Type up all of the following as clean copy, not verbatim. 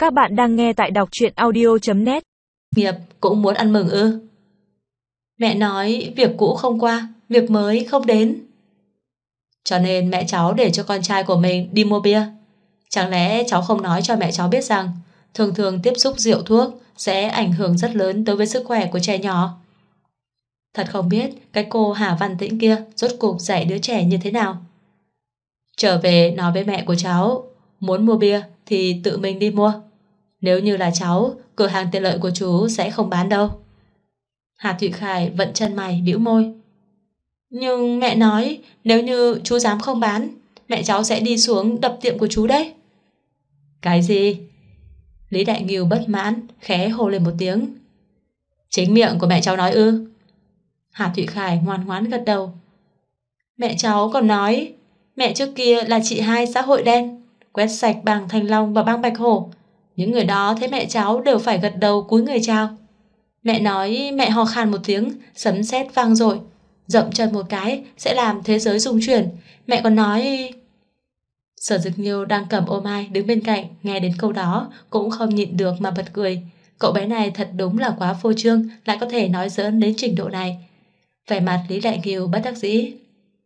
Các bạn đang nghe tại đọc truyện audio.net. Nghiệp cũng muốn ăn mừng ư? Mẹ nói việc cũ không qua, việc mới không đến. Cho nên mẹ cháu để cho con trai của mình đi mua bia. Chẳng lẽ cháu không nói cho mẹ cháu biết rằng thường thường tiếp xúc rượu thuốc sẽ ảnh hưởng rất lớn đối với sức khỏe của trẻ nhỏ? Thật không biết cái cô Hà Văn Tĩnh kia rốt cuộc dạy đứa trẻ như thế nào. Trở về nói với mẹ của cháu, muốn mua bia thì tự mình đi mua. Nếu như là cháu, cửa hàng tiện lợi của chú sẽ không bán đâu. Hà Thụy Khải vận chân mày bĩu môi. Nhưng mẹ nói nếu như chú dám không bán, mẹ cháu sẽ đi xuống đập tiệm của chú đấy. Cái gì? Lý Đại Ngưu bất mãn khẽ hô lên một tiếng. Chính miệng của mẹ cháu nói ư? Hà Thụy Khải ngoan ngoãn gật đầu. Mẹ cháu còn nói mẹ trước kia là chị hai xã hội đen, quét sạch bang Thanh Long và bang Bạch Hổ. Những người đó thấy mẹ cháu đều phải gật đầu cúi người chào. Mẹ nói mẹ ho khan một tiếng, sấm sét vang dội, dậm chân một cái sẽ làm thế giới rung chuyển. Mẹ còn nói... Sở Dực Nhiêu đang cầm ô mai đứng bên cạnh, nghe đến câu đó cũng không nhịn được mà bật cười. Cậu bé này thật đúng là quá phô trương, lại có thể nói giỡn đến trình độ này. Vẻ mặt Lý Đại Ngưu bất đắc dĩ.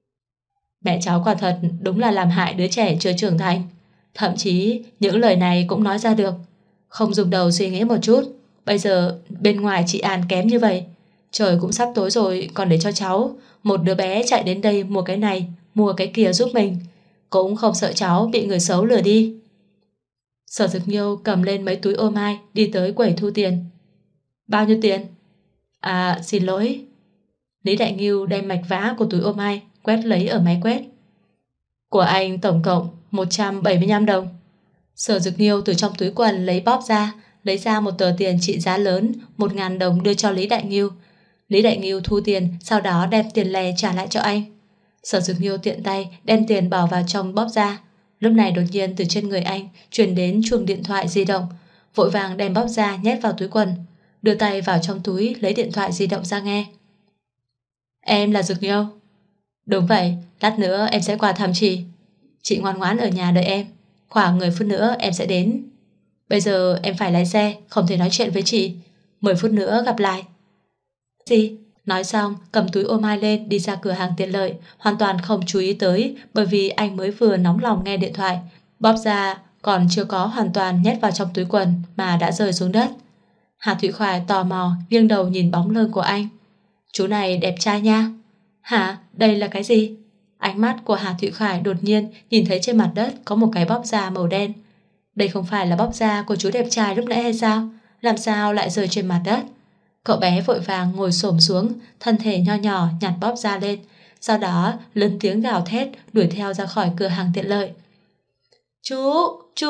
Mẹ cháu quả thật đúng là làm hại đứa trẻ chưa trưởng thành. Thậm chí những lời này cũng nói ra được. Không dùng đầu suy nghĩ một chút. Bây giờ bên ngoài chị An kém như vậy, trời cũng sắp tối rồi, còn để cho cháu một đứa bé chạy đến đây mua cái này mua cái kia giúp mình, cũng không sợ cháu bị người xấu lừa đi. Sở Dực Nhiêu cầm lên mấy túi ô mai đi tới quầy thu tiền. Bao nhiêu tiền? À xin lỗi. Lý Đại Ngưu đem mạch vã của túi ô mai quét lấy ở máy quét. Của anh tổng cộng 175 đồng. Sở Dực Nhiêu từ trong túi quần lấy bóp ra, lấy ra một tờ tiền trị giá lớn 1.000 đồng đưa cho Lý Đại Ngưu. Lý Đại Ngưu thu tiền, sau đó đem tiền lẻ trả lại cho anh. Sở Dực Nhiêu tiện tay đem tiền bỏ vào trong bóp ra. Lúc này đột nhiên từ trên người anh truyền đến chuông điện thoại di động, vội vàng đem bóp ra nhét vào túi quần, đưa tay vào trong túi lấy điện thoại di động ra nghe. Em là Dực Nhiêu. Đúng vậy, lát nữa em sẽ qua thăm chị. Chị ngoan ngoãn ở nhà đợi em, khoảng 10 phút nữa em sẽ đến. Bây giờ em phải lái xe, không thể nói chuyện với chị. 10 phút nữa gặp lại. Gì? Nói xong cầm túi ô mai lên đi ra cửa hàng tiện lợi, hoàn toàn không chú ý tới, bởi vì anh mới vừa nóng lòng nghe điện thoại. Bóp ra còn chưa có hoàn toàn nhét vào trong túi quần mà đã rơi xuống đất. Hà Thụy Khải tò mò nghiêng đầu nhìn bóng lưng của anh. Chú này đẹp trai nha. Hả? Đây là cái gì? Ánh mắt của Hà Thụy Khải đột nhiên nhìn thấy trên mặt đất có một cái bóp da màu đen. Đây không phải là bóp da của chú đẹp trai lúc nãy hay sao? Làm sao lại rơi trên mặt đất? Cậu bé vội vàng ngồi xổm xuống, thân thể nho nhỏ nhặt bóp da lên, sau đó lớn tiếng gào thét đuổi theo ra khỏi cửa hàng tiện lợi. Chú!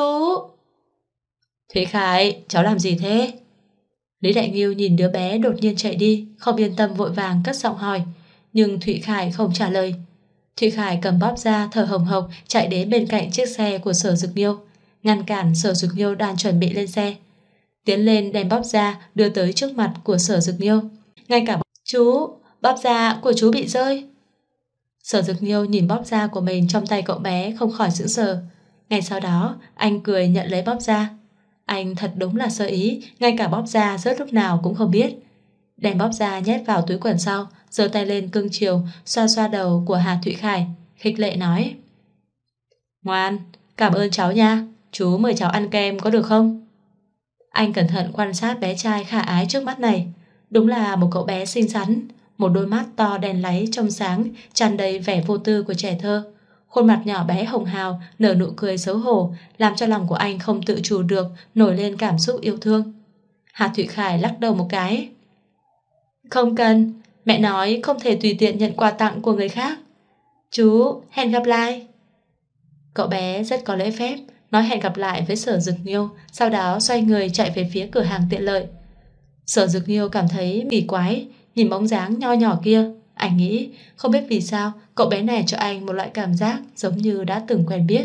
Thúy Khải, cháu làm gì thế? Lý Đại Ngưu nhìn đứa bé đột nhiên chạy đi, không yên tâm vội vàng cất giọng hỏi, nhưng Thụy Khải không trả lời. Thụy Khải cầm bóp ra thở hồng hộc chạy đến bên cạnh chiếc xe của Sở Dực Nhiêu, ngăn cản Sở Dực Nhiêu đang chuẩn bị lên xe, tiến lên đem bóp da đưa tới trước mặt của Sở Dực Nhiêu. Ngay cả chú, bóp da của chú bị rơi. Sở Dực Nhiêu nhìn bóp da của mình trong tay cậu bé không khỏi sững sờ. Ngay sau đó anh cười nhận lấy bóp da. Anh thật đúng là sơ ý, ngay cả bóp da rớt lúc nào cũng không biết. Đem bóp da nhét vào túi quần sau, giơ tay lên cưng chiều xoa xoa đầu của Hà Thụy Khải, khích lệ nói: Ngoan, cảm ơn cháu nha, chú mời cháu ăn kem có được không? Anh cẩn thận quan sát bé trai khả ái trước mắt này. Đúng là một cậu bé xinh xắn, một đôi mắt to đen láy trong sáng, tràn đầy vẻ vô tư của trẻ thơ. Khuôn mặt nhỏ bé hồng hào nở nụ cười xấu hổ, làm cho lòng của anh không tự chủ được nổi lên cảm xúc yêu thương. Hà Thụy Khải lắc đầu một cái. Không cần, mẹ nói không thể tùy tiện nhận quà tặng của người khác. Chú, hẹn gặp lại. Cậu bé rất có lễ phép, nói hẹn gặp lại với Sở Dực Nhiêu, sau đó xoay người chạy về phía cửa hàng tiện lợi. Sở Dực Nhiêu cảm thấy kỳ quái, nhìn bóng dáng nho nhỏ kia. Anh nghĩ không biết vì sao cậu bé này cho anh một loại cảm giác giống như đã từng quen biết.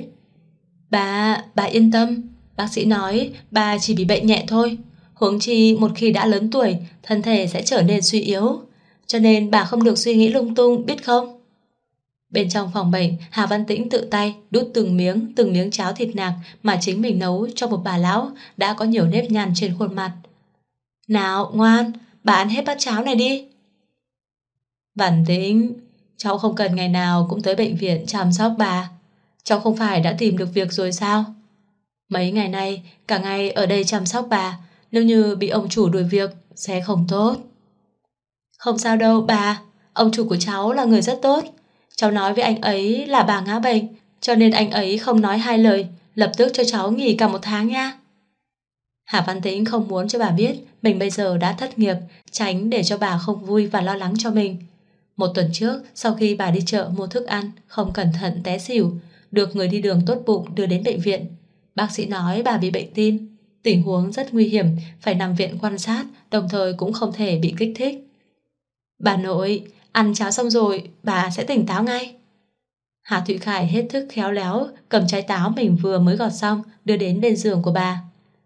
Bà yên tâm, bác sĩ nói bà chỉ bị bệnh nhẹ thôi. Huống chi một khi đã lớn tuổi, thân thể sẽ trở nên suy yếu, cho nên bà không được suy nghĩ lung tung, biết không? Bên trong phòng bệnh, Hà Văn Tĩnh tự tay đút từng miếng cháo thịt nạc mà chính mình nấu cho một bà lão đã có nhiều nếp nhăn trên khuôn mặt. Nào, ngoan, bà ăn hết bát cháo này đi. Văn Tĩnh, cháu không cần ngày nào cũng tới bệnh viện chăm sóc bà. Cháu không phải đã tìm được việc rồi sao? Mấy ngày nay, cả ngày ở đây chăm sóc bà, nếu như bị ông chủ đuổi việc, sẽ không tốt. Không sao đâu bà, ông chủ của cháu là người rất tốt. Cháu nói với anh ấy là bà ngã bệnh, cho nên anh ấy không nói hai lời, lập tức cho cháu nghỉ cả 1 tháng nha. Hà Văn Tĩnh không muốn cho bà biết mình bây giờ đã thất nghiệp, tránh để cho bà không vui và lo lắng cho mình. 1 tuần trước, sau khi bà đi chợ mua thức ăn, không cẩn thận té xỉu, được người đi đường tốt bụng đưa đến bệnh viện. Bác sĩ nói bà bị bệnh tim, tình huống rất nguy hiểm, phải nằm viện quan sát, đồng thời cũng không thể bị kích thích. Bà nội, ăn cháo xong rồi, bà sẽ tỉnh táo ngay. Hà Thụy Khải hết thức khéo léo, cầm trái táo mình vừa mới gọt xong, đưa đến bên giường của bà.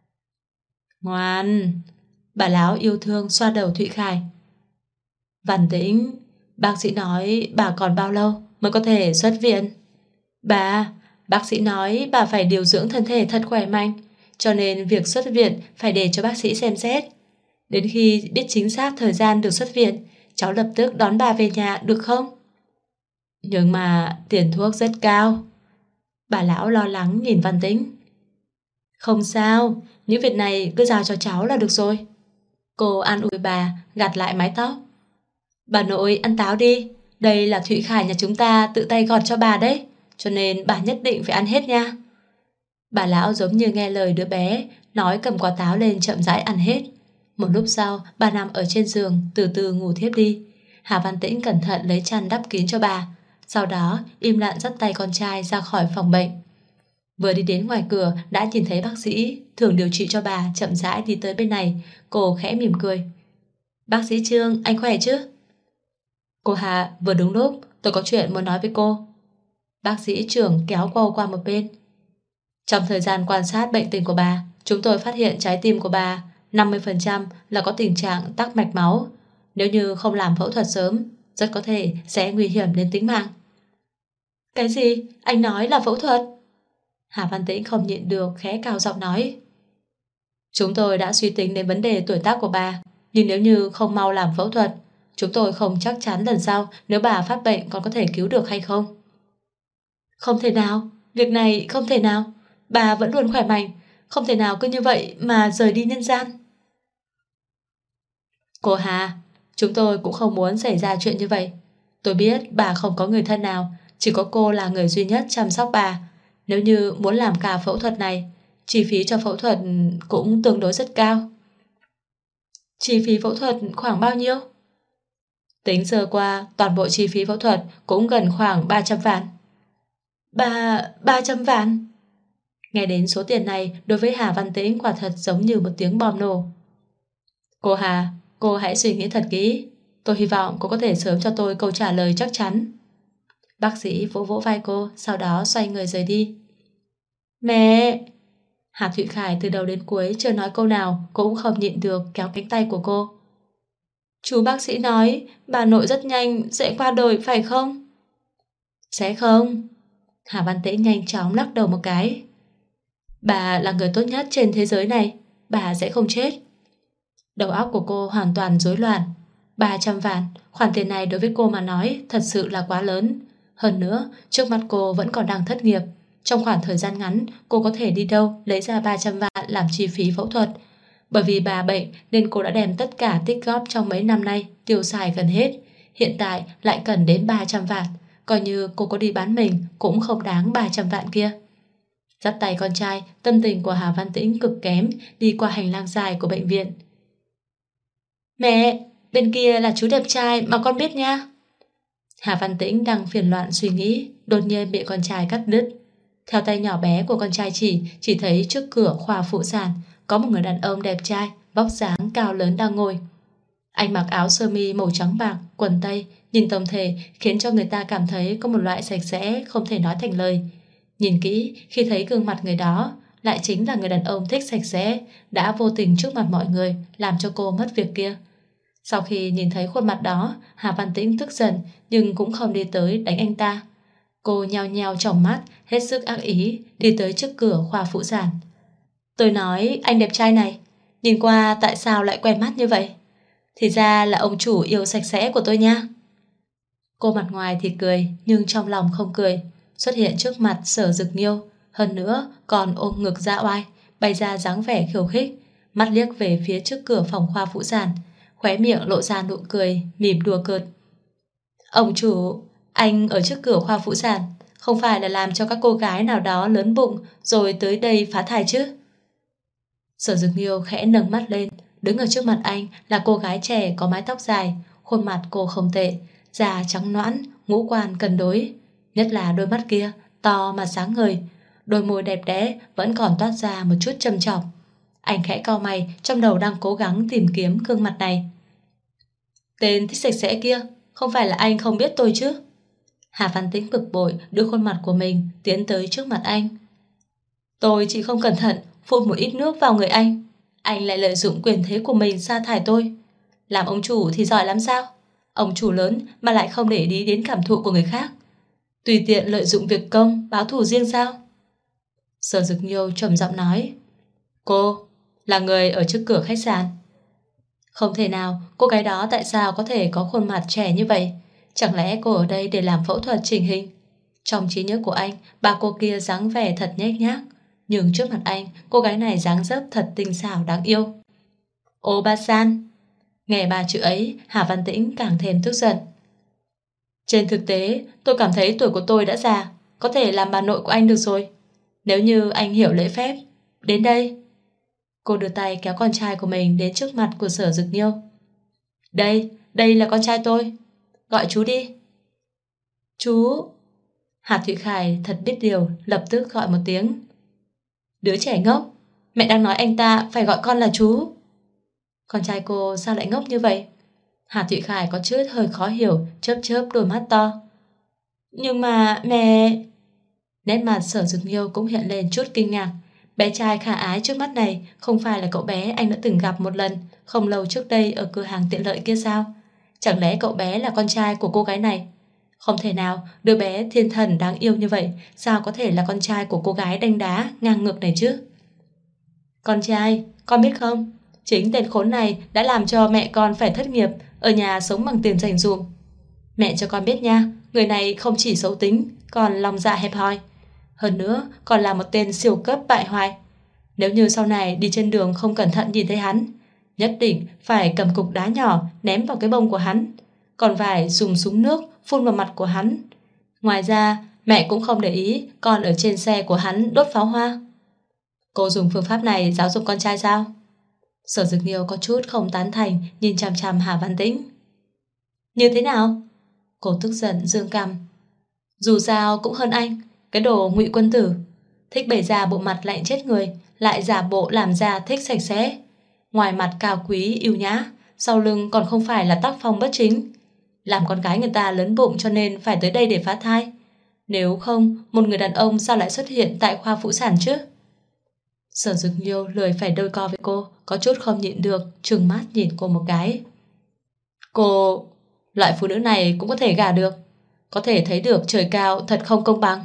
Ngoan, bà lão yêu thương xoa đầu Thụy Khải. Văn Tĩnh, bác sĩ nói bà còn bao lâu mới có thể xuất viện? Bác sĩ nói bà phải điều dưỡng thân thể thật khỏe mạnh, cho nên việc xuất viện phải để cho bác sĩ xem xét. Đến khi biết chính xác thời gian được xuất viện, cháu lập tức đón bà về nhà được không? Nhưng mà tiền thuốc rất cao. Bà lão lo lắng nhìn Văn Tĩnh. Không sao, những việc này cứ giao cho cháu là được rồi. Cô an ủi bà, gạt lại mái tóc. Bà nội ăn táo đi, đây là Thụy Khải nhà chúng ta tự tay gọt cho bà đấy, cho nên bà nhất định phải ăn hết nha. Bà lão giống như nghe lời đứa bé, nói cầm quả táo lên chậm rãi ăn hết. Một lúc sau, bà nằm ở trên giường, từ từ ngủ thiếp đi. Hà Văn Tĩnh cẩn thận lấy chăn đắp kín cho bà, sau đó im lặng dắt tay con trai ra khỏi phòng bệnh. Vừa đi đến ngoài cửa đã nhìn thấy bác sĩ thường điều trị cho bà chậm rãi đi tới bên này. Cô khẽ mỉm cười. Bác sĩ Trương, anh khỏe chứ? Cô Hà, vừa đúng lúc, tôi có chuyện muốn nói với cô. Bác sĩ trưởng kéo cô qua một bên. Trong thời gian quan sát bệnh tình của bà, chúng tôi phát hiện trái tim của bà 50% là có tình trạng tắc mạch máu. Nếu như không làm phẫu thuật sớm, rất có thể sẽ nguy hiểm đến tính mạng. Cái gì? Anh nói là phẫu thuật? Hà Văn Tĩnh không nhịn được khẽ cao giọng nói. Chúng tôi đã suy tính đến vấn đề tuổi tác của bà, nhưng nếu như không mau làm phẫu thuật, chúng tôi không chắc chắn lần sau nếu bà phát bệnh còn có thể cứu được hay không. Không thể nào, việc này không thể nào. Bà vẫn luôn khỏe mạnh, không thể nào cứ như vậy mà rời đi nhân gian. Cô Hà, chúng tôi cũng không muốn xảy ra chuyện như vậy. Tôi biết bà không có người thân nào, chỉ có cô là người duy nhất chăm sóc bà. Nếu như muốn làm cả phẫu thuật này, chi phí cho phẫu thuật cũng tương đối rất cao. Chi phí phẫu thuật khoảng bao nhiêu? Tính sơ qua, toàn bộ chi phí phẫu thuật cũng gần khoảng 300 vạn. 300 vạn? Nghe đến số tiền này, đối với Hà Văn Tĩnh quả thật giống như một tiếng bom nổ. Cô Hà, cô hãy suy nghĩ thật kỹ. Tôi hy vọng cô có thể sớm cho tôi câu trả lời chắc chắn. Bác sĩ vỗ vỗ vai cô, sau đó xoay người rời đi. Mẹ! Hà Thụy Khải từ đầu đến cuối chưa nói câu nào, cũng không nhịn được kéo cánh tay của cô. Chú bác sĩ nói bà nội rất nhanh sẽ qua đời phải không? Sẽ không. Hà Văn Tĩnh nhanh chóng lắc đầu một cái. Bà là người tốt nhất trên thế giới này, bà sẽ không chết. Đầu óc của cô hoàn toàn rối loạn. 300 vạn, khoản tiền này đối với cô mà nói thật sự là quá lớn. Hơn nữa, trước mắt cô vẫn còn đang thất nghiệp. Trong khoảng thời gian ngắn, cô có thể đi đâu lấy ra 300 vạn làm chi phí phẫu thuật. Bởi vì bà bệnh nên cô đã đem tất cả tích góp trong mấy năm nay tiêu xài gần hết. Hiện tại lại cần đến 300 vạn. Coi như cô có đi bán mình cũng không đáng 300 vạn kia. Dắt tay con trai, tâm tình của Hà Văn Tĩnh cực kém, đi qua hành lang dài của bệnh viện. Mẹ, bên kia là chú đẹp trai mà con biết nha. Hà Văn Tĩnh đang phiền loạn suy nghĩ, đột nhiên bị con trai cắt đứt. Theo tay nhỏ bé của con trai chỉ thấy trước cửa khoa phụ sản có một người đàn ông đẹp trai, vóc dáng cao lớn đang ngồi. Anh mặc áo sơ mi màu trắng bạc, quần tây, nhìn tổng thể khiến cho người ta cảm thấy có một loại sạch sẽ không thể nói thành lời. Nhìn kỹ, khi thấy gương mặt người đó, lại chính là người đàn ông thích sạch sẽ, đã vô tình trước mặt mọi người làm cho cô mất việc kia. Sau khi nhìn thấy khuôn mặt đó, Hà Văn Tĩnh tức giận nhưng cũng không đi tới đánh anh ta. Cô nheo nheo tròng mắt, hết sức ác ý, đi tới trước cửa khoa phụ sản. Tôi nói anh đẹp trai này, nhìn qua tại sao lại quen mắt như vậy? Thì ra là ông chủ yêu sạch sẽ của tôi nha. Cô mặt ngoài thì cười, nhưng trong lòng không cười. Xuất hiện trước mặt Sở Dực Nghiêu, hơn nữa còn ôm ngực ra oai, bày ra dáng vẻ khiêu khích, mắt liếc về phía trước cửa phòng khoa phụ sản, khóe miệng lộ ra nụ cười, mỉm đùa cợt. Ông chủ, anh ở trước cửa khoa phụ sản, không phải là làm cho các cô gái nào đó lớn bụng rồi tới đây phá thai chứ? Sở Dực Nghiêu khẽ nâng mắt lên, đứng ở trước mặt anh là cô gái trẻ có mái tóc dài, khuôn mặt cô không tệ, da trắng nõn, ngũ quan cân đối, nhất là đôi mắt kia to mà sáng ngời, đôi môi đẹp đẽ vẫn còn toát ra một chút trầm trọng. Anh khẽ cau mày, trong đầu đang cố gắng tìm kiếm gương mặt này. Tên thích sạch sẽ kia, không phải là anh không biết tôi chứ? Hà Văn Tĩnh bực bội đưa khuôn mặt của mình tiến tới trước mặt anh. Tôi chỉ không cẩn thận phun một ít nước vào người anh lại lợi dụng quyền thế của mình sa thải tôi. Làm ông chủ thì giỏi lắm sao? Ông chủ lớn mà lại không để ý đến cảm thụ của người khác, tùy tiện lợi dụng việc công báo thù riêng sao? Sở Dực Nghiêu trầm giọng nói. Cô là người ở trước cửa khách sạn. Không thể nào, cô gái đó tại sao có thể có khuôn mặt trẻ như vậy? Chẳng lẽ cô ở đây để làm phẫu thuật chỉnh hình? Trong trí nhớ của anh, bà cô kia dáng vẻ thật nhếch nhác, nhưng trước mặt anh, cô gái này dáng dấp thật tinh xảo đáng yêu. Ô ba san. Nghe ba chữ ấy, Hà Văn Tĩnh càng thêm tức giận. Trên thực tế, tôi cảm thấy tuổi của tôi đã già, có thể làm bà nội của anh được rồi. Nếu như anh hiểu lễ phép, đến đây. Cô đưa tay kéo con trai của mình đến trước mặt của Sở Dực Nghiêu. Đây là con trai tôi. Gọi chú đi. Chú. Hà Thụy Khải thật biết điều, lập tức gọi một tiếng. Đứa trẻ ngốc, mẹ đang nói anh ta phải gọi con là chú. Con trai cô sao lại ngốc như vậy? Hà Thụy Khải có chút hơi khó hiểu, chớp chớp đôi mắt to. Nhưng mà mẹ... Nét mặt Sở Dực Nghiêu cũng hiện lên chút kinh ngạc. Bé trai khả ái trước mắt này không phải là cậu bé anh đã từng gặp một lần không lâu trước đây ở cửa hàng tiện lợi kia sao? Chẳng lẽ cậu bé là con trai của cô gái này? Không thể nào, đứa bé thiên thần đáng yêu như vậy sao có thể là con trai của cô gái đanh đá ngang ngược này chứ? Con trai, con biết không? Chính tên khốn này đã làm cho mẹ con phải thất nghiệp, ở nhà sống bằng tiền dành dụm. Mẹ cho con biết nha, người này không chỉ xấu tính, còn lòng dạ hẹp hòi. Hơn nữa còn là một tên siêu cấp bại hoại. Nếu như sau này đi trên đường không cẩn thận nhìn thấy hắn, nhất định phải cầm cục đá nhỏ ném vào cái bông của hắn, còn phải dùng súng nước phun vào mặt của hắn. Ngoài ra mẹ cũng không để ý con ở trên xe của hắn đốt pháo hoa. Cô dùng phương pháp này giáo dục con trai sao? Sở Dực Nghiêu có chút không tán thành, nhìn chằm chằm Hà Văn Tĩnh. Như thế nào? Cô tức giận giương cằm. Dù sao cũng hơn anh, cái đồ ngụy quân tử, thích bày ra bộ mặt lạnh chết người, lại giả bộ làm ra thích sạch sẽ. Ngoài mặt cao quý yêu nhã, sau lưng còn không phải là tác phong bất chính. Làm con gái người ta lớn bụng cho nên phải tới đây để phá thai. Nếu không, một người đàn ông sao lại xuất hiện tại khoa phụ sản chứ? Sở Dực Nghiêu lười phải đôi co với cô, có chút không nhịn được, trừng mắt nhìn cô một cái. Cô... loại phụ nữ này cũng có thể gả được. Có thể thấy được trời cao thật không công bằng.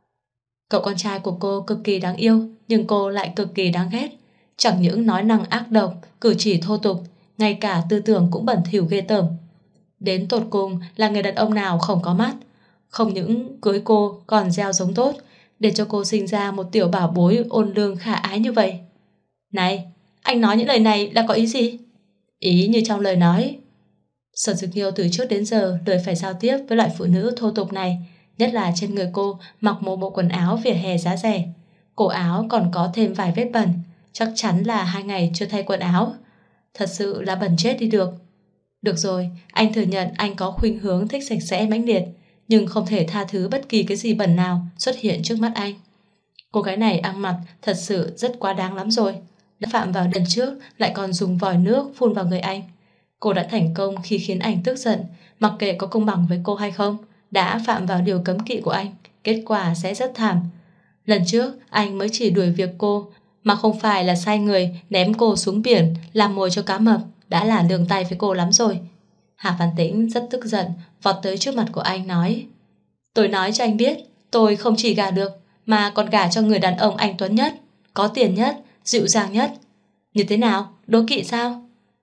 Cậu con trai của cô cực kỳ đáng yêu, nhưng cô lại cực kỳ đáng ghét. Chẳng những nói năng ác độc, cử chỉ thô tục, ngay cả tư tưởng cũng bẩn thỉu ghê tởm. Đến tột cùng là người đàn ông nào không có mắt, không những cưới cô còn gieo giống tốt, để cho cô sinh ra một tiểu bảo bối ôn lương khả ái như vậy. Này, anh nói những lời này là có ý gì? Ý như trong lời nói. Sở Dực Nghiêu từ trước đến giờ lười phải giao tiếp với loại phụ nữ thô tục này, nhất là trên người cô mặc một bộ quần áo vỉa hè giá rẻ. Cổ áo còn có thêm vài vết bẩn, chắc chắn là 2 ngày chưa thay quần áo. Thật sự là bẩn chết đi được. Được rồi, anh thừa nhận anh có khuynh hướng thích sạch sẽ mãnh liệt, nhưng không thể tha thứ bất kỳ cái gì bẩn nào xuất hiện trước mắt anh. Cô gái này ăn mặc thật sự rất quá đáng lắm rồi. Đã phạm vào lần trước lại còn dùng vòi nước phun vào người anh. Cô đã thành công khi khiến anh tức giận, mặc kệ có công bằng với cô hay không, đã phạm vào điều cấm kỵ của anh, kết quả sẽ rất thảm. Lần trước anh mới chỉ đuổi việc cô, mà không phải là sai người ném cô xuống biển làm mồi cho cá mập, đã là lương tay với cô lắm rồi. Hà Văn Tĩnh rất tức giận, vọt tới trước mặt của anh nói: Tôi nói cho anh biết, tôi không chỉ gả được mà còn gả cho người đàn ông anh tuấn nhất, có tiền nhất, dịu dàng nhất. Như thế nào? Đố kỵ sao?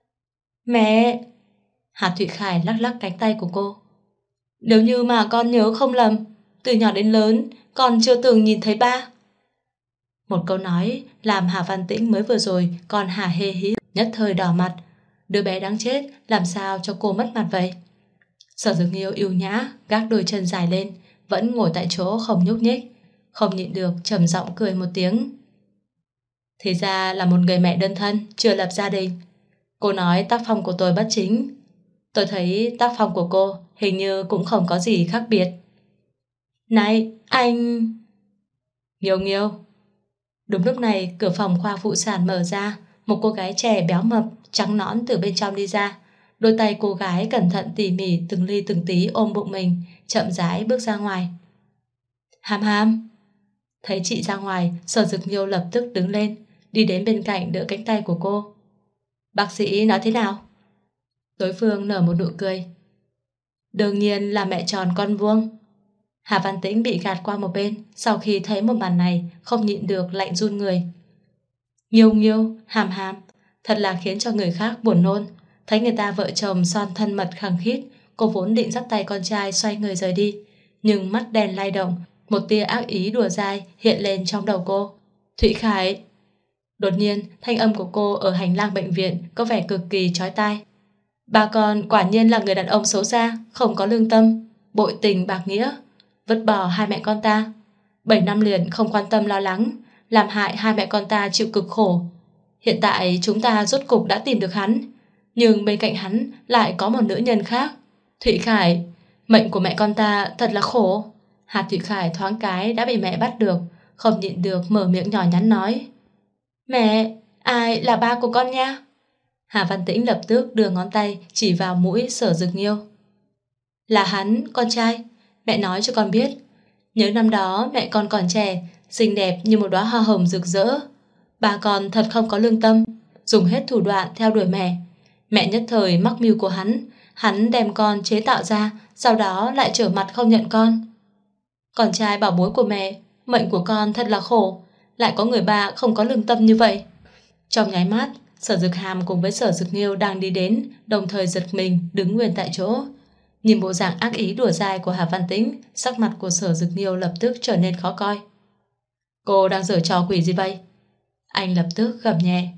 Mẹ! Hà Thụy Khải lắc lắc cánh tay của cô. Nếu như mà con nhớ không lầm, từ nhỏ đến lớn con chưa từng nhìn thấy ba. Một câu nói làm Hà Văn Tĩnh mới vừa rồi còn hả hê hí, nhất thời đỏ mặt. Đứa bé đáng chết làm sao cho cô mất mặt vậy? Sở Dực Nghiêu yêu nhã gác đôi chân dài lên, vẫn ngồi tại chỗ không nhúc nhích, không nhịn được trầm giọng cười một tiếng. Thì ra là một người mẹ đơn thân, chưa lập gia đình. Cô nói tác phong của tôi bất chính. Tôi thấy tác phong của cô hình như cũng không có gì khác biệt. Này, anh... Nghiêu Nghiêu. Đúng lúc này cửa phòng khoa phụ sản mở ra, một cô gái trẻ béo mập, trắng nõn từ bên trong đi ra. Đôi tay cô gái cẩn thận tỉ mỉ từng ly từng tí ôm bụng mình, chậm rãi bước ra ngoài. Hàm Hàm. Thấy chị ra ngoài, Sở Dực Nghiêu lập tức đứng lên, đi đến bên cạnh đỡ cánh tay của cô. Bác sĩ nói thế nào? Đối phương nở một nụ cười. Đương nhiên là mẹ tròn con vuông. Hà Văn Tĩnh bị gạt qua một bên, sau khi thấy một màn này không nhịn được lạnh run người. Nghiêu Nghiêu, Hàm Hàm, thật là khiến cho người khác buồn nôn. Thấy người ta vợ chồng son thân mật khăng khít, cô vốn định dắt tay con trai xoay người rời đi, nhưng mắt đèn lay động, một tia ác ý đùa dai hiện lên trong đầu cô. Thụy Khải. Đột nhiên thanh âm của cô ở hành lang bệnh viện có vẻ cực kỳ chói tai. Bà con quả nhiên là người đàn ông xấu xa, không có lương tâm, bội tình bạc nghĩa, vứt bỏ hai mẹ con ta. 7 năm liền không quan tâm lo lắng, làm hại hai mẹ con ta chịu cực khổ. Hiện tại chúng ta rốt cục đã tìm được hắn, nhưng bên cạnh hắn lại có một nữ nhân khác. Thụy Khải, mệnh của mẹ con ta thật là khổ. Hà Thụy Khải thoáng cái đã bị mẹ bắt được, không nhịn được mở miệng nhỏ nhắn nói. Mẹ, ai là ba của con nha? Hà Văn Tĩnh lập tức đưa ngón tay chỉ vào mũi Sở Dực Nghiêu. Là hắn, con trai. Mẹ nói cho con biết. Nhớ năm đó mẹ con còn trẻ, xinh đẹp như một đóa hoa hồng rực rỡ. Ba con thật không có lương tâm, dùng hết thủ đoạn theo đuổi mẹ. Mẹ nhất thời mắc mưu của hắn đem con chế tạo ra, sau đó lại trở mặt không nhận con. Con trai bảo bối của mẹ, mệnh của con thật là khổ, lại có người ba không có lương tâm như vậy. Trong nháy mắt, Sở Dực Hàm cùng với Sở Dực Nghiêu đang đi đến, đồng thời giật mình đứng nguyên tại chỗ. Nhìn bộ dạng ác ý đùa dai của Hà Văn Tĩnh, sắc mặt của Sở Dực Nghiêu lập tức trở nên khó coi. Cô đang giở trò quỷ gì vậy? Anh lập tức gầm nhẹ.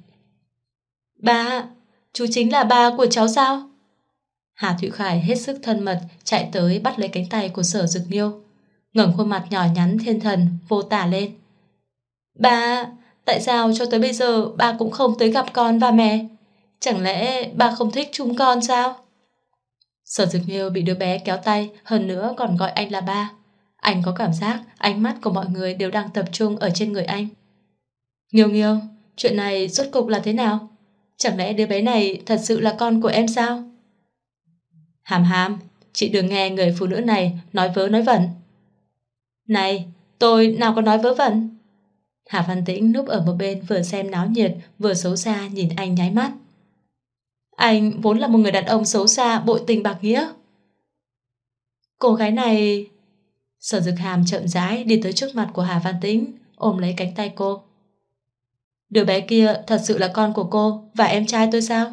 Ba, chú chính là ba của cháu sao? Hà Thụy Khải hết sức thân mật chạy tới bắt lấy cánh tay của Sở Dực Nghiêu, ngẩng khuôn mặt nhỏ nhắn thiên thần vô tả lên. Ba, tại sao cho tới bây giờ ba cũng không tới gặp con và mẹ? Chẳng lẽ ba không thích chúng con sao? Sở Dực Nghiêu bị đứa bé kéo tay, hơn nữa còn gọi anh là ba. Anh có cảm giác ánh mắt của mọi người đều đang tập trung ở trên người anh. Nghiêu Nghiêu, chuyện này rốt cục là thế nào? Chẳng lẽ đứa bé này thật sự là con của em sao? Hàm Hàm, chị đừng nghe người phụ nữ này nói vớ nói vẩn. Này, tôi nào có nói vớ vẩn. Hà Văn Tĩnh núp ở một bên vừa xem náo nhiệt vừa xấu xa nhìn anh nháy mắt. Anh vốn là một người đàn ông xấu xa, bội tình bạc nghĩa. Cô gái này... Sở Dực Hàm chậm rãi đi tới trước mặt của Hà Văn Tĩnh, ôm lấy cánh tay cô. Đứa bé kia thật sự là con của cô và em trai tôi sao?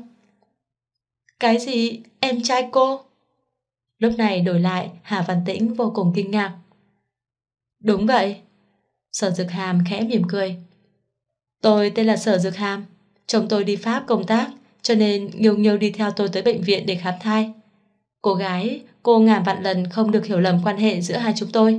Cái gì? Em trai cô? Lúc này đổi lại, Hà Văn Tĩnh vô cùng kinh ngạc. Đúng vậy. Sở Dực Hàm khẽ mỉm cười. Tôi tên là Sở Dực Hàm, chồng tôi đi Pháp công tác, cho nên Nghiêu Nghiêu đi theo tôi tới bệnh viện để khám thai. Cô gái, cô ngàn vạn lần không được hiểu lầm quan hệ giữa hai chúng tôi.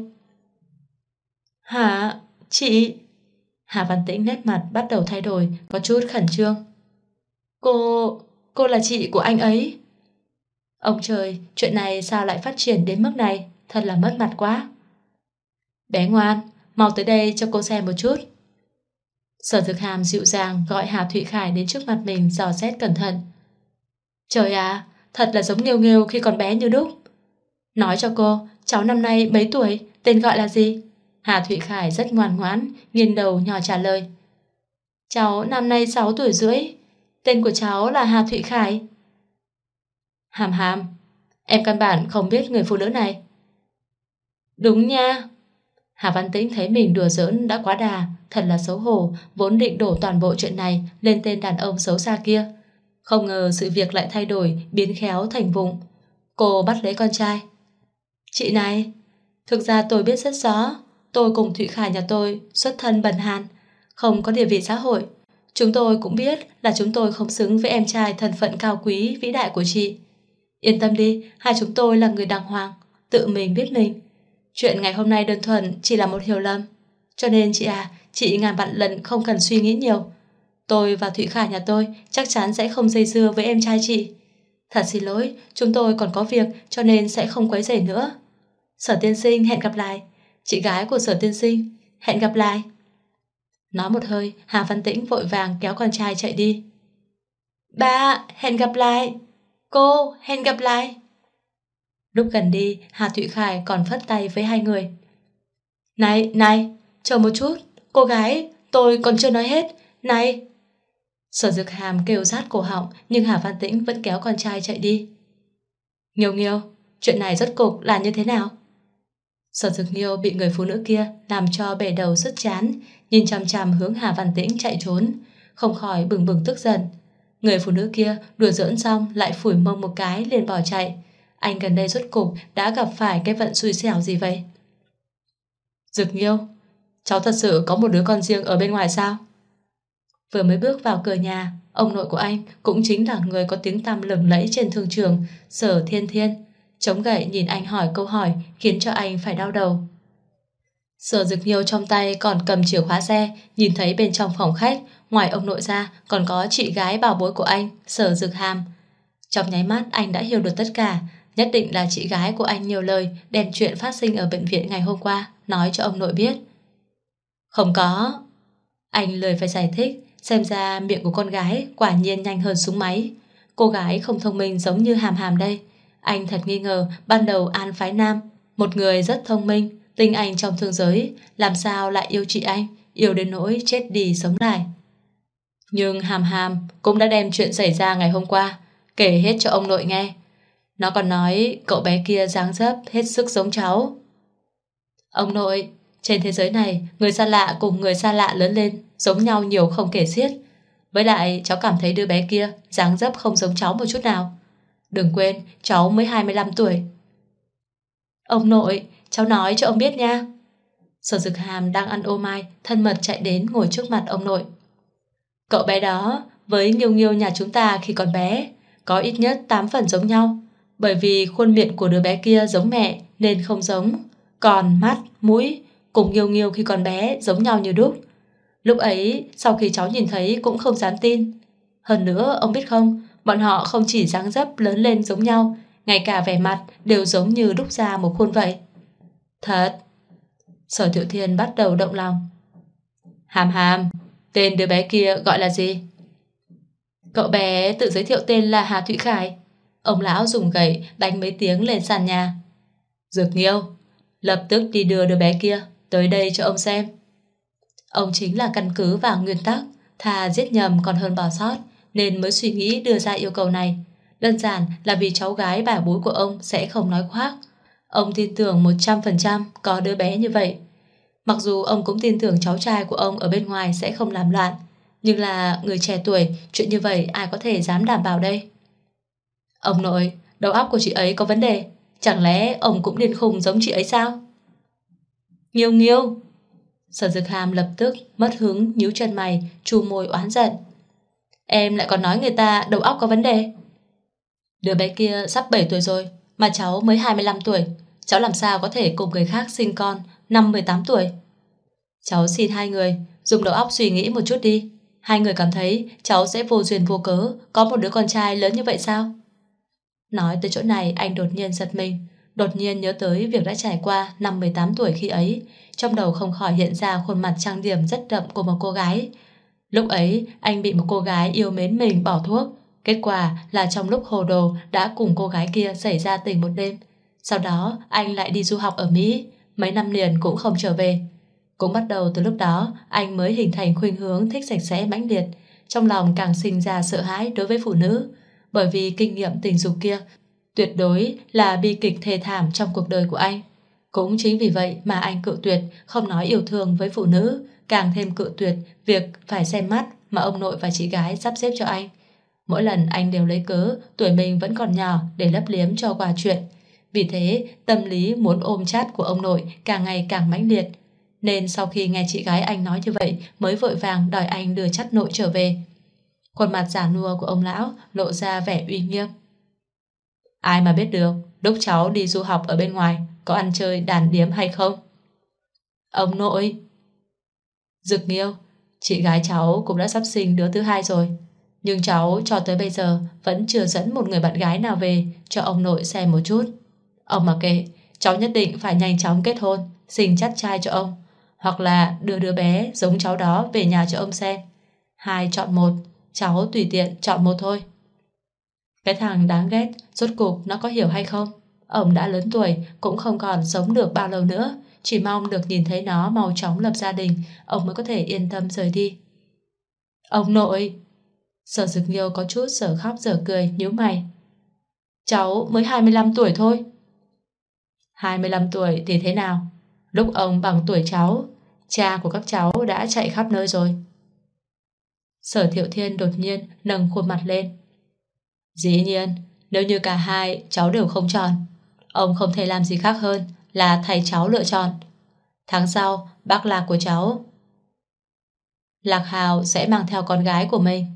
Hả? Chị? Hà Văn Tĩnh nét mặt bắt đầu thay đổi, có chút khẩn trương. Cô là chị của anh ấy. Ông trời, chuyện này sao lại phát triển đến mức này, thật là mất mặt quá. Bé ngoan, mau tới đây cho cô xem một chút. Sở Dực Hàm dịu dàng gọi Hà Thụy Khải đến trước mặt mình dò xét cẩn thận. Trời à, thật là giống Nghiêu Nghiêu khi còn bé như đúc. Nói cho cô, cháu năm nay mấy tuổi, tên gọi là gì? Hà Thụy Khải rất ngoan ngoãn, nghiêng đầu nhỏ trả lời. Cháu năm nay 6 tuổi rưỡi, tên của cháu là Hà Thụy Khải. Hàm Hàm, em căn bản không biết người phụ nữ này. Đúng nha. Hà Văn Tĩnh thấy mình đùa giỡn đã quá đà, thật là xấu hổ, vốn định đổ toàn bộ chuyện này lên tên đàn ông xấu xa kia. Không ngờ sự việc lại thay đổi, biến khéo thành vụng. Cô bắt lấy con trai. Chị này, thực ra tôi biết rất rõ, tôi cùng Thụy Khải nhà tôi xuất thân bần hàn, không có địa vị xã hội. Chúng tôi cũng biết là chúng tôi không xứng với em trai thân phận cao quý, vĩ đại của chị. Yên tâm đi, hai chúng tôi là người đàng hoàng, tự mình biết mình. Chuyện ngày hôm nay đơn thuần chỉ là một hiểu lầm. Cho nên chị ngàn vạn lần không cần suy nghĩ nhiều. Tôi và Thụy Khải nhà tôi chắc chắn sẽ không dây dưa với em trai chị. Thật xin lỗi, chúng tôi còn có việc cho nên sẽ không quấy rầy nữa. Sở tiên sinh hẹn gặp lại. Chị gái của Sở tiên sinh hẹn gặp lại. Nói một hơi, Hà Văn Tĩnh vội vàng kéo con trai chạy đi. Ba, hẹn gặp lại. Cô, hẹn gặp lại. Lúc gần đi, Hà Thụy Khải còn phất tay với hai người. Này, chờ một chút. Cô gái, tôi còn chưa nói hết. Này. Sở Dực Hàm kêu rát cổ họng, nhưng Hà Văn Tĩnh vẫn kéo con trai chạy đi. Nghiêu, chuyện này rốt cục là như thế nào? Sở Dực Nghiêu bị người phụ nữ kia làm cho bể đầu sứt chán, nhìn chằm chằm hướng Hà Văn Tĩnh chạy trốn, không khỏi bừng bừng tức giận. Người phụ nữ kia đùa giỡn xong lại phủi mông một cái liền bỏ chạy. Anh gần đây rốt cục đã gặp phải cái vận xui xẻo gì vậy? Dực Nghiêu, cháu thật sự có một đứa con riêng ở bên ngoài sao? Vừa mới bước vào cửa nhà, ông nội của anh cũng chính là người có tiếng tăm lừng lẫy trên thương trường, Sở Thiên Thiên. Chống gậy nhìn anh hỏi câu hỏi khiến cho anh phải đau đầu. Sở Dực Nghiêu trong tay còn cầm chìa khóa xe, nhìn thấy bên trong phòng khách, ngoài ông nội ra còn có chị gái bảo bối của anh, Sở Dực Hàm. Trong nháy mắt anh đã hiểu được tất cả, nhất định là chị gái của anh nhiều lời đem chuyện phát sinh ở bệnh viện ngày hôm qua nói cho ông nội biết. Không có. Anh lười phải giải thích, xem ra miệng của con gái quả nhiên nhanh hơn súng máy. Cô gái không thông minh giống như Hàm Hàm đây. Anh thật nghi ngờ ban đầu An phái nam, một người rất thông minh, tinh anh trong thương giới, làm sao lại yêu chị anh, yêu đến nỗi chết đi sống lại. Nhưng Hàm Hàm cũng đã đem chuyện xảy ra ngày hôm qua kể hết cho ông nội nghe. Nó còn nói cậu bé kia dáng dấp hết sức giống cháu. Ông nội, trên thế giới này, người xa lạ cùng người xa lạ lớn lên giống nhau nhiều không kể xiết. Với lại cháu cảm thấy đứa bé kia dáng dấp không giống cháu một chút nào. Đừng quên, cháu mới 25 tuổi. Ông nội, cháu nói cho ông biết nha. Sở Dực Hàm đang ăn ô mai, thân mật chạy đến ngồi trước mặt ông nội. Cậu bé đó với Nghiêu Nghiêu nhà chúng ta khi còn bé có ít nhất 8 phần giống nhau. Bởi vì khuôn miệng của đứa bé kia giống mẹ nên không giống. Còn mắt, mũi cùng Nghiêu Nghiêu khi còn bé giống nhau như đúc. Lúc ấy sau khi cháu nhìn thấy cũng không dám tin. Hơn nữa ông biết không, bọn họ không chỉ dáng dấp lớn lên giống nhau, ngay cả vẻ mặt đều giống như đúc ra một khuôn vậy. Thật. Sở Thiệu Thiên bắt đầu động lòng. Hàm Hàm, tên đứa bé kia gọi là gì? Cậu bé tự giới thiệu tên là Hà Thụy Khải. Ông lão dùng gậy đánh mấy tiếng lên sàn nhà. Dược Nghiêu, lập tức đi đưa đứa bé kia tới đây cho ông xem. Ông chính là căn cứ vào nguyên tắc thà giết nhầm còn hơn bỏ sót, nên mới suy nghĩ đưa ra yêu cầu này. Đơn giản là vì cháu gái bà bối của ông sẽ không nói khoác. Ông tin tưởng 100% có đứa bé như vậy. Mặc dù ông cũng tin tưởng cháu trai của ông ở bên ngoài sẽ không làm loạn, nhưng là người trẻ tuổi, chuyện như vậy ai có thể dám đảm bảo đây? Ông nội, đầu óc của chị ấy có vấn đề. Chẳng lẽ ông cũng điên khùng giống chị ấy sao? Nghiêu Nghiêu. Sở Dực Hàm lập tức mất hứng, nhíu chân mày, chu môi oán giận. Em lại còn nói người ta đầu óc có vấn đề. Đứa bé kia sắp 7 tuổi rồi, mà cháu mới 25 tuổi. Cháu làm sao có thể cùng người khác sinh con năm 18 tuổi? Cháu xin hai người dùng đầu óc suy nghĩ một chút đi. Hai người cảm thấy cháu sẽ vô duyên vô cớ có một đứa con trai lớn như vậy sao? Nói tới chỗ này anh đột nhiên giật mình, đột nhiên nhớ tới việc đã trải qua năm 18 tuổi khi ấy. Trong đầu không khỏi hiện ra khuôn mặt trang điểm rất đậm của một cô gái. Lúc ấy anh bị một cô gái yêu mến mình bỏ thuốc. Kết quả là trong lúc hồ đồ đã cùng cô gái kia xảy ra tình một đêm. Sau đó anh lại đi du học ở Mỹ, mấy năm liền cũng không trở về. Cũng bắt đầu từ lúc đó anh mới hình thành khuynh hướng thích sạch sẽ mãnh liệt. Trong lòng càng sinh ra sợ hãi đối với phụ nữ, bởi vì kinh nghiệm tình dục kia tuyệt đối là bi kịch thê thảm trong cuộc đời của anh. Cũng chính vì vậy mà anh cự tuyệt không nói yêu thương với phụ nữ, càng thêm cự tuyệt việc phải xem mắt mà ông nội và chị gái sắp xếp cho anh. Mỗi lần anh đều lấy cớ tuổi mình vẫn còn nhỏ để lấp liếm cho qua chuyện. Vì thế, tâm lý muốn ôm chát của ông nội càng ngày càng mãnh liệt. Nên sau khi nghe chị gái anh nói như vậy mới vội vàng đòi anh đưa chắt nội trở về. Khuôn mặt già nua của ông lão lộ ra vẻ uy nghiêm. Ai mà biết được lúc cháu đi du học ở bên ngoài có ăn chơi đàn điếm hay không? Ông nội! Dực Nghiêu, chị gái cháu cũng đã sắp sinh đứa thứ hai rồi. Nhưng cháu cho tới bây giờ vẫn chưa dẫn một người bạn gái nào về cho ông nội xem một chút. Ông mặc kệ, cháu nhất định phải nhanh chóng kết hôn, sinh chắt trai cho ông. Hoặc là đưa đứa bé giống cháu đó về nhà cho ông xem. Hai chọn một, cháu tùy tiện chọn một thôi. Cái thằng đáng ghét, rốt cục nó có hiểu hay không? Ông đã lớn tuổi, cũng không còn sống được bao lâu nữa. Chỉ mong được nhìn thấy nó mau chóng lập gia đình, ông mới có thể yên tâm rời đi. Ông nội! Sở Dực Nghiêu có chút giờ khóc giờ cười, nhíu mày. Cháu mới 25 tuổi thôi. 25 tuổi thì thế nào? Lúc ông bằng tuổi cháu, cha của các cháu đã chạy khắp nơi rồi. Sở Thiệu Thiên đột nhiên nâng khuôn mặt lên. Dĩ nhiên, nếu như cả hai cháu đều không chọn, ông không thể làm gì khác hơn là thay cháu lựa chọn. Tháng sau, bác Lạc của cháu, Lạc Hào, sẽ mang theo con gái của mình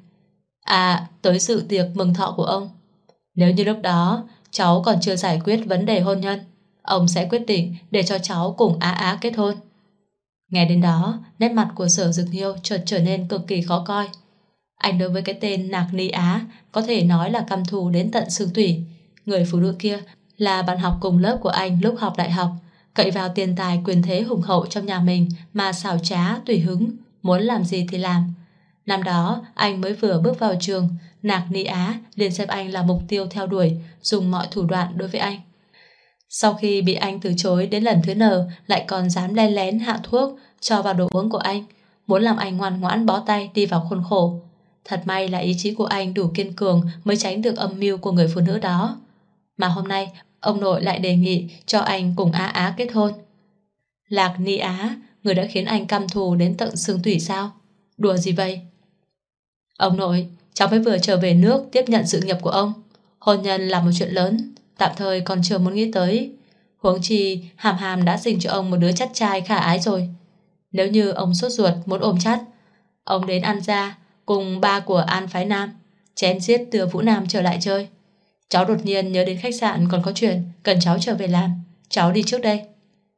tới dự tiệc mừng thọ của ông. Nếu như lúc đó cháu còn chưa giải quyết vấn đề hôn nhân, ông sẽ quyết định để cho cháu cùng Á Á kết hôn. Nghe đến đó, nét mặt của Sở Dực Nghiêu chợt trở nên cực kỳ khó coi. Anh đối với cái tên Nạc Ni Á có thể nói là căm thù đến tận xương tủy. Người phụ nữ kia là bạn học cùng lớp của anh lúc học đại học, cậy vào tiền tài quyền thế hùng hậu trong nhà mình mà xảo trá tùy hứng, muốn làm gì thì làm. Năm đó anh mới vừa bước vào trường, Nạc Ni Á liền xem anh là mục tiêu theo đuổi, dùng mọi thủ đoạn đối với anh. Sau khi bị anh từ chối đến lần thứ N, lại còn dám len lén hạ thuốc cho vào đồ uống của anh, muốn làm anh ngoan ngoãn bó tay đi vào khuôn khổ. Thật may là ý chí của anh đủ kiên cường mới tránh được âm mưu của người phụ nữ đó. Mà hôm nay ông nội lại đề nghị cho anh cùng Á Á kết hôn. Lạc Ni Á, người đã khiến anh căm thù đến tận xương tủy sao? Đùa gì vậy? Ông nội, cháu mới vừa trở về nước tiếp nhận sự nghiệp của ông. Hôn nhân là một chuyện lớn, tạm thời còn chưa muốn nghĩ tới. Huống chi Hàm Hàm đã sinh cho ông một đứa chắt trai khả ái rồi. Nếu như ông sốt ruột muốn ôm chắt, ông đến An Gia cùng ba của An Phái Nam chém giết đưa Vũ Nam trở lại chơi. Cháu đột nhiên nhớ đến khách sạn còn có chuyện cần cháu trở về làm. Cháu đi trước đây.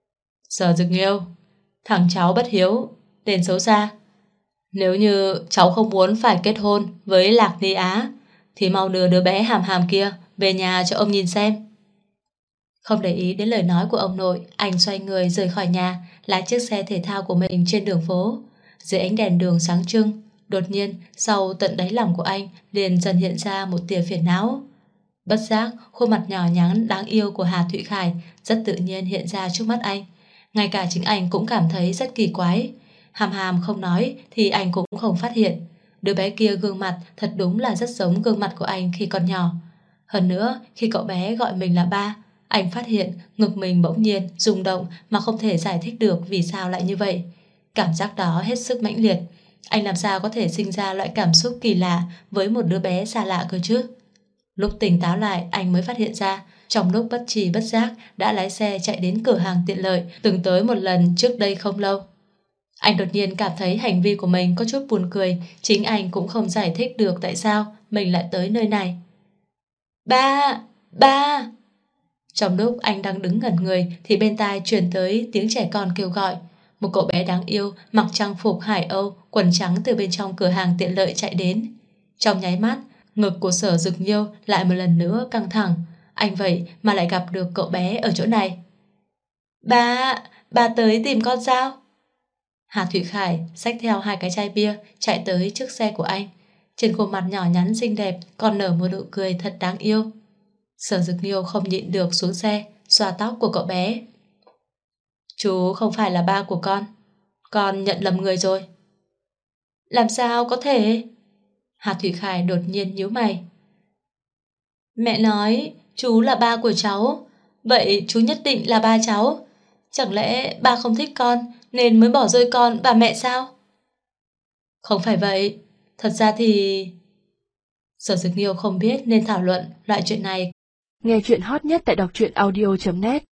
Sở Dực Nghiêu, thằng cháu bất hiếu, tên xấu xa. Nếu như cháu không muốn phải kết hôn với Lạc Ni Á thì mau đưa đứa bé Hàm Hàm kia về nhà cho ông nhìn xem. Không để ý đến lời nói của ông nội, anh xoay người rời khỏi nhà, lái chiếc xe thể thao của mình trên đường phố. Dưới ánh đèn đường sáng trưng, đột nhiên sau tận đáy lòng của anh liền dần hiện ra một tia phiền não. Bất giác, khuôn mặt nhỏ nhắn đáng yêu của Hà Thụy Khải rất tự nhiên hiện ra trước mắt anh. Ngay cả chính anh cũng cảm thấy rất kỳ quái. Hàm Hàm không nói thì anh cũng không phát hiện. Đứa bé kia gương mặt thật đúng là rất giống gương mặt của anh khi còn nhỏ. Hơn nữa, khi cậu bé gọi mình là ba, anh phát hiện ngực mình bỗng nhiên rung động mà không thể giải thích được vì sao lại như vậy. Cảm giác đó hết sức mãnh liệt. Anh làm sao có thể sinh ra loại cảm xúc kỳ lạ với một đứa bé xa lạ cơ chứ? Lúc tỉnh táo lại, anh mới phát hiện ra trong lúc bất tri bất giác đã lái xe chạy đến cửa hàng tiện lợi từng tới một lần trước đây không lâu. Anh đột nhiên cảm thấy hành vi của mình có chút buồn cười, chính anh cũng không giải thích được tại sao mình lại tới nơi này. Ba! Ba! Trong lúc anh đang đứng ngẩn người thì bên tai truyền tới tiếng trẻ con kêu gọi. Một cậu bé đáng yêu mặc trang phục Hải Âu, quần trắng từ bên trong cửa hàng tiện lợi chạy đến. Trong nháy mắt, ngực của Sở Dực Nghiêu lại một lần nữa căng thẳng. Anh vậy mà lại gặp được cậu bé ở chỗ này. Ba tới tìm con sao? Hà Thụy Khải xách theo 2 cái chai bia chạy tới trước xe của anh. Trên khuôn mặt nhỏ nhắn xinh đẹp còn nở một nụ cười thật đáng yêu. Sở Dực Nghiêu không nhịn được xuống xe, xoa tóc của cậu bé. Chú không phải là ba của con nhận lầm người rồi. Làm sao có thể? Hà Thụy Khải đột nhiên nhíu mày. Mẹ nói chú là ba của cháu, vậy chú nhất định là ba cháu. Chẳng lẽ ba không thích con nên mới bỏ rơi con và mẹ sao? Không phải vậy. Thật ra thì... Sở Dực Nghiêu không biết nên thảo luận loại chuyện này. Nghe chuyện hot nhất tại đọc truyện audio.net